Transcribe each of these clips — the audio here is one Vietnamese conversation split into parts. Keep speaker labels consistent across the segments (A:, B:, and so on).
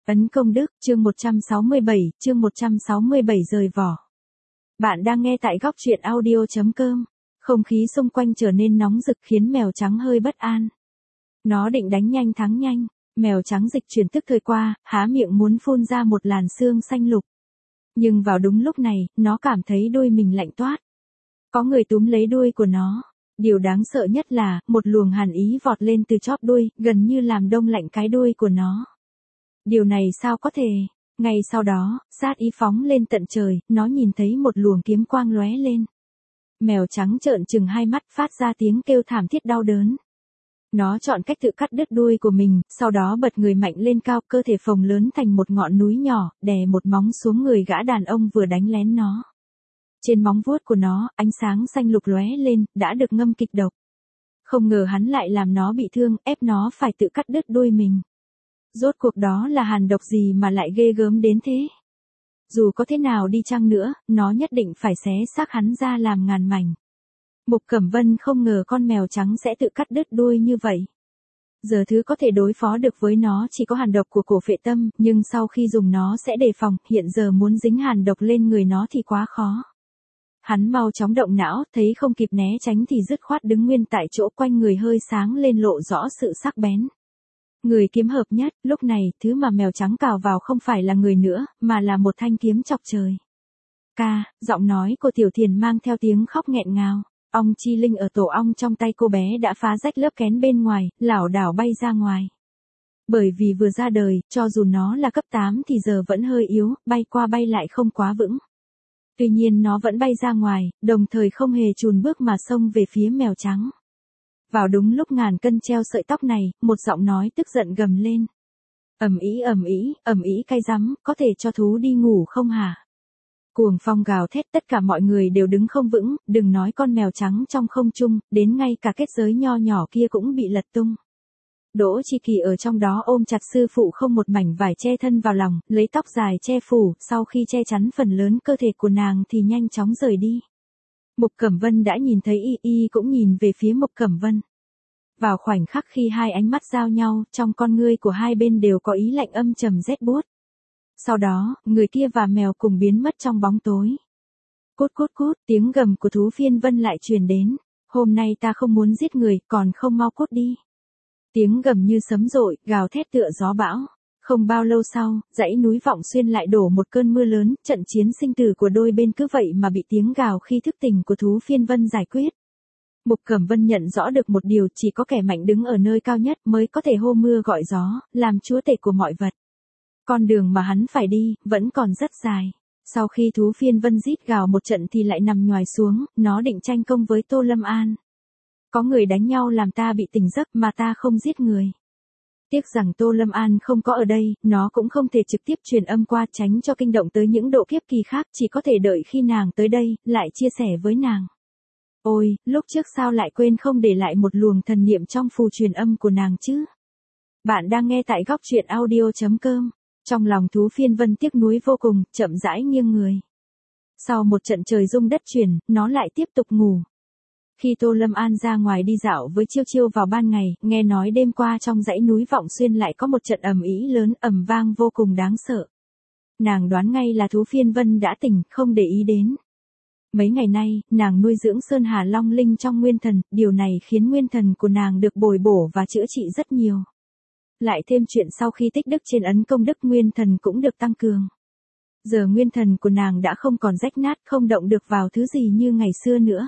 A: Ấn công đức, chương 167 rời vỏ. Bạn đang nghe tại góc truyện audio.com. Không khí xung quanh trở nên nóng rực khiến mèo trắng hơi bất an. Nó định đánh nhanh thắng nhanh, mèo trắng dịch chuyển tức thời qua, há miệng muốn phun ra một làn sương xanh lục. Nhưng vào đúng lúc này, nó cảm thấy đuôi mình lạnh toát. Có người túm lấy đuôi của nó. Điều đáng sợ nhất là, một luồng hàn ý vọt lên từ chóp đuôi, gần như làm đông lạnh cái đuôi của nó. Điều này sao có thể? Ngay sau đó, sát ý phóng lên tận trời, nó nhìn thấy một luồng kiếm quang lóe lên. Mèo trắng trợn trừng hai mắt phát ra tiếng kêu thảm thiết đau đớn. Nó chọn cách tự cắt đứt đuôi của mình, sau đó bật người mạnh lên cao, cơ thể phồng lớn thành một ngọn núi nhỏ, đè một móng xuống người gã đàn ông vừa đánh lén nó. Trên móng vuốt của nó, ánh sáng xanh lục lóe lên, đã được ngâm kịch độc. Không ngờ hắn lại làm nó bị thương, ép nó phải tự cắt đứt đuôi mình. Rốt cuộc đó là hàn độc gì mà lại ghê gớm đến thế? Dù có thế nào đi chăng nữa, nó nhất định phải xé xác hắn ra làm ngàn mảnh. Mục Cẩm Vân không ngờ con mèo trắng sẽ tự cắt đứt đuôi như vậy. Giờ thứ có thể đối phó được với nó chỉ có hàn độc của cổ phệ tâm, nhưng sau khi dùng nó sẽ đề phòng, hiện giờ muốn dính hàn độc lên người nó thì quá khó. Hắn mau chóng động não, thấy không kịp né tránh thì dứt khoát đứng nguyên tại chỗ, quanh người hơi sáng lên lộ rõ sự sắc bén. Người kiếm hợp nhất, lúc này, thứ mà mèo trắng cào vào không phải là người nữa, mà là một thanh kiếm chọc trời. Ca, giọng nói của Tiểu Thiền mang theo tiếng khóc nghẹn ngào. Ong chi linh ở tổ ong trong tay cô bé đã phá rách lớp kén bên ngoài, lảo đảo bay ra ngoài. Bởi vì vừa ra đời, cho dù nó là cấp 8 thì giờ vẫn hơi yếu, bay qua bay lại không quá vững. Tuy nhiên nó vẫn bay ra ngoài, đồng thời không hề chùn bước mà xông về phía mèo trắng. Vào đúng lúc ngàn cân treo sợi tóc này, một giọng nói tức giận gầm lên. Ầm ĩ cay rắm, có thể cho thú đi ngủ không hả? Cuồng phong gào thét, tất cả mọi người đều đứng không vững, đừng nói con mèo trắng trong không trung, đến ngay cả kết giới nho nhỏ kia cũng bị lật tung. Đỗ Chi Kỳ ở trong đó ôm chặt sư phụ không một mảnh vải che thân vào lòng, lấy tóc dài che phủ, sau khi che chắn phần lớn cơ thể của nàng thì nhanh chóng rời đi. Mục Cẩm Vân đã nhìn thấy y cũng nhìn về phía Mục Cẩm Vân. Vào khoảnh khắc khi hai ánh mắt giao nhau, trong con ngươi của hai bên đều có ý lạnh âm trầm rét buốt. Sau đó, người kia và mèo cùng biến mất trong bóng tối. Cút cút cút, tiếng gầm của thú phiên vân lại truyền đến. Hôm nay ta không muốn giết người, còn không mau cút đi. Tiếng gầm như sấm dội, gào thét tựa gió bão. Không bao lâu sau, dãy núi Vọng Xuyên lại đổ một cơn mưa lớn, trận chiến sinh tử của đôi bên cứ vậy mà bị tiếng gào khi thức tỉnh của thú phiên vân giải quyết. Mục Cẩm Vân nhận rõ được một điều, chỉ có kẻ mạnh đứng ở nơi cao nhất mới có thể hô mưa gọi gió, làm chúa tể của mọi vật. Con đường mà hắn phải đi, vẫn còn rất dài. Sau khi thú phiên vân rít gào một trận thì lại nằm nhoài xuống, nó định tranh công với Tô Lâm An. Có người đánh nhau làm ta bị tỉnh giấc mà ta không giết người. Tiếc rằng Tô Lâm An không có ở đây, nó cũng không thể trực tiếp truyền âm qua tránh cho kinh động tới những độ kiếp kỳ khác, chỉ có thể đợi khi nàng tới đây, lại chia sẻ với nàng. Ôi, lúc trước sao lại quên không để lại một luồng thần niệm trong phù truyền âm của nàng chứ? Bạn đang nghe tại góc truyện audio.com. Trong lòng thú phiên vân tiếc nuối vô cùng, chậm rãi nghiêng người. Sau một trận trời rung đất chuyển, nó lại tiếp tục ngủ. Khi Tô Lâm An ra ngoài đi dạo với Chiêu Chiêu vào ban ngày, nghe nói đêm qua trong dãy núi Vọng Xuyên lại có một trận ầm ĩ lớn, ầm vang vô cùng đáng sợ. Nàng đoán ngay là thú phiên vân đã tỉnh, không để ý đến. Mấy ngày nay, nàng nuôi dưỡng Sơn Hà Long Linh trong nguyên thần, điều này khiến nguyên thần của nàng được bồi bổ và chữa trị rất nhiều. Lại thêm chuyện sau khi tích đức trên ấn công đức nguyên thần cũng được tăng cường. Giờ nguyên thần của nàng đã không còn rách nát, không động được vào thứ gì như ngày xưa nữa.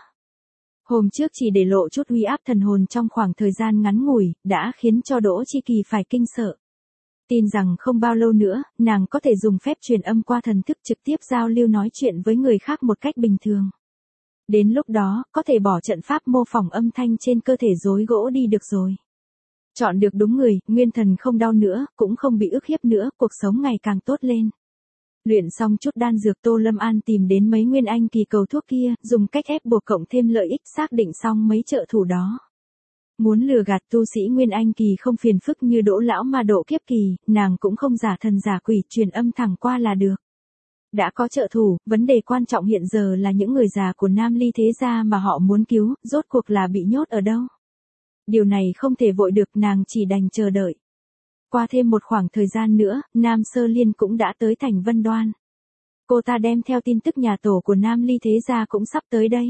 A: Hôm trước chỉ để lộ chút uy áp thần hồn trong khoảng thời gian ngắn ngủi, đã khiến cho Đỗ Chi Kỳ phải kinh sợ. Tin rằng không bao lâu nữa, nàng có thể dùng phép truyền âm qua thần thức trực tiếp giao lưu nói chuyện với người khác một cách bình thường. Đến lúc đó, có thể bỏ trận pháp mô phỏng âm thanh trên cơ thể rối gỗ đi được rồi. Chọn được đúng người, nguyên thần không đau nữa, cũng không bị ức hiếp nữa, cuộc sống ngày càng tốt lên. Luyện xong chút đan dược, Tô Lâm An tìm đến mấy nguyên anh kỳ cầu thuốc kia, dùng cách ép buộc cộng thêm lợi ích, xác định xong mấy trợ thủ đó. Muốn lừa gạt tu sĩ nguyên anh kỳ không phiền phức như Đỗ lão mà độ kiếp kỳ, nàng cũng không giả thần giả quỷ, truyền âm thẳng qua là được. Đã có trợ thủ, vấn đề quan trọng hiện giờ là những người già của Nam Ly thế gia mà họ muốn cứu, rốt cuộc là bị nhốt ở đâu. Điều này không thể vội được, nàng chỉ đành chờ đợi. Qua thêm một khoảng thời gian nữa, Nam Sơ Liên cũng đã tới thành Vân Đoan. Cô ta đem theo tin tức nhà tổ của Nam Ly Thế Gia cũng sắp tới đây.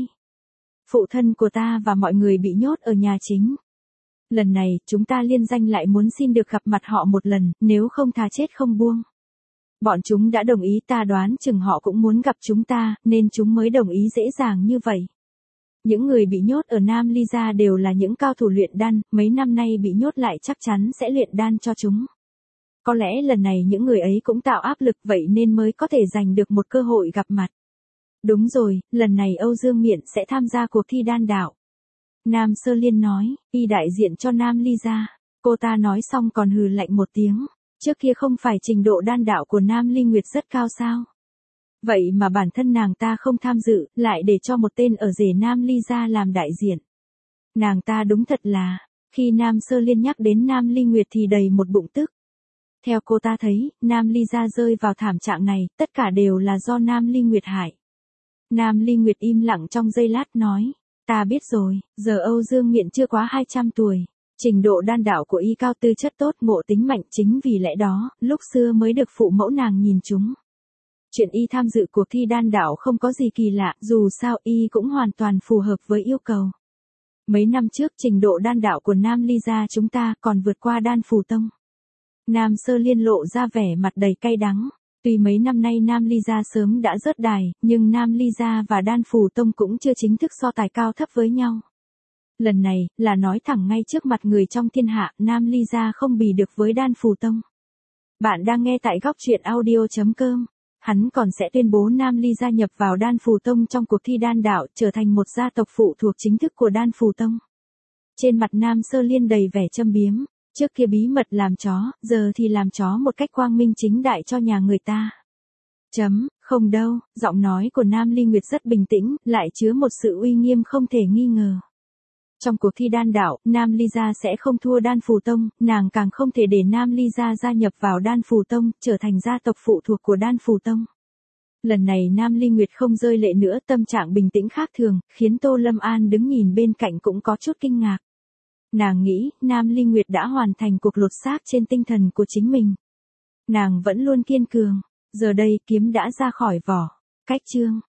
A: Phụ thân của ta và mọi người bị nhốt ở nhà chính. Lần này, chúng ta liên danh lại muốn xin được gặp mặt họ một lần, nếu không thà chết không buông. Bọn chúng đã đồng ý, ta đoán chừng họ cũng muốn gặp chúng ta, nên chúng mới đồng ý dễ dàng như vậy. Những người bị nhốt ở Nam Ly Gia đều là những cao thủ luyện đan, mấy năm nay bị nhốt lại chắc chắn sẽ luyện đan cho chúng. Có lẽ lần này những người ấy cũng tạo áp lực vậy nên mới có thể giành được một cơ hội gặp mặt. Đúng rồi, lần này Âu Dương Miện sẽ tham gia cuộc thi đan đạo. Nam Sơ Liên nói, y đại diện cho Nam Ly Gia. Cô ta nói xong còn hừ lạnh một tiếng. Trước kia không phải trình độ đan đạo của Nam Ly Nguyệt rất cao sao? Vậy mà bản thân nàng ta không tham dự, lại để cho một tên ở rể Nam Ly Gia làm đại diện. Nàng ta đúng thật là, khi Nam Sơ Liên nhắc đến Nam Ly Nguyệt thì đầy một bụng tức. Theo cô ta thấy, Nam Ly Gia rơi vào thảm trạng này, tất cả đều là do Nam Ly Nguyệt hại. Nam Ly Nguyệt im lặng trong giây lát nói, ta biết rồi, giờ Âu Dương Miện chưa quá 200 tuổi. Trình độ đan đạo của y cao, tư chất tốt, ngộ tính mạnh, chính vì lẽ đó, lúc xưa mới được phụ mẫu nàng nhìn chúng. Chuyện y tham dự cuộc thi đan đạo không có gì kỳ lạ, dù sao y cũng hoàn toàn phù hợp với yêu cầu. Mấy năm trước trình độ đan đạo của Nam Ly Gia chúng ta còn vượt qua Đan Phù Tông. Nam Sơ Liên lộ ra vẻ mặt đầy cay đắng. Tuy mấy năm nay Nam Ly Gia sớm đã rớt đài, nhưng Nam Ly Gia và Đan Phù Tông cũng chưa chính thức so tài cao thấp với nhau. Lần này, là nói thẳng ngay trước mặt người trong thiên hạ, Nam Ly Gia không bì được với Đan Phù Tông. Bạn đang nghe tại góc truyện audio.com. Hắn còn sẽ tuyên bố Nam Ly gia nhập vào Đan Phù Tông trong cuộc thi đan đạo, trở thành một gia tộc phụ thuộc chính thức của Đan Phù Tông. Trên mặt Nam Sơ Liên đầy vẻ châm biếm, trước kia bí mật làm chó, giờ thì làm chó một cách quang minh chính đại cho nhà người ta. Không đâu, giọng nói của Nam Ly Nguyệt rất bình tĩnh, lại chứa một sự uy nghiêm không thể nghi ngờ. Trong cuộc thi đan đạo, Nam Ly Gia sẽ không thua Đan Phù Tông, nàng càng không thể để Nam Ly Gia gia nhập vào Đan Phù Tông, trở thành gia tộc phụ thuộc của Đan Phù Tông. Lần này Nam Ly Nguyệt không rơi lệ nữa, tâm trạng bình tĩnh khác thường, khiến Tô Lâm An đứng nhìn bên cạnh cũng có chút kinh ngạc. Nàng nghĩ, Nam Ly Nguyệt đã hoàn thành cuộc lột xác trên tinh thần của chính mình. Nàng vẫn luôn kiên cường, giờ đây kiếm đã ra khỏi vỏ. Cách chương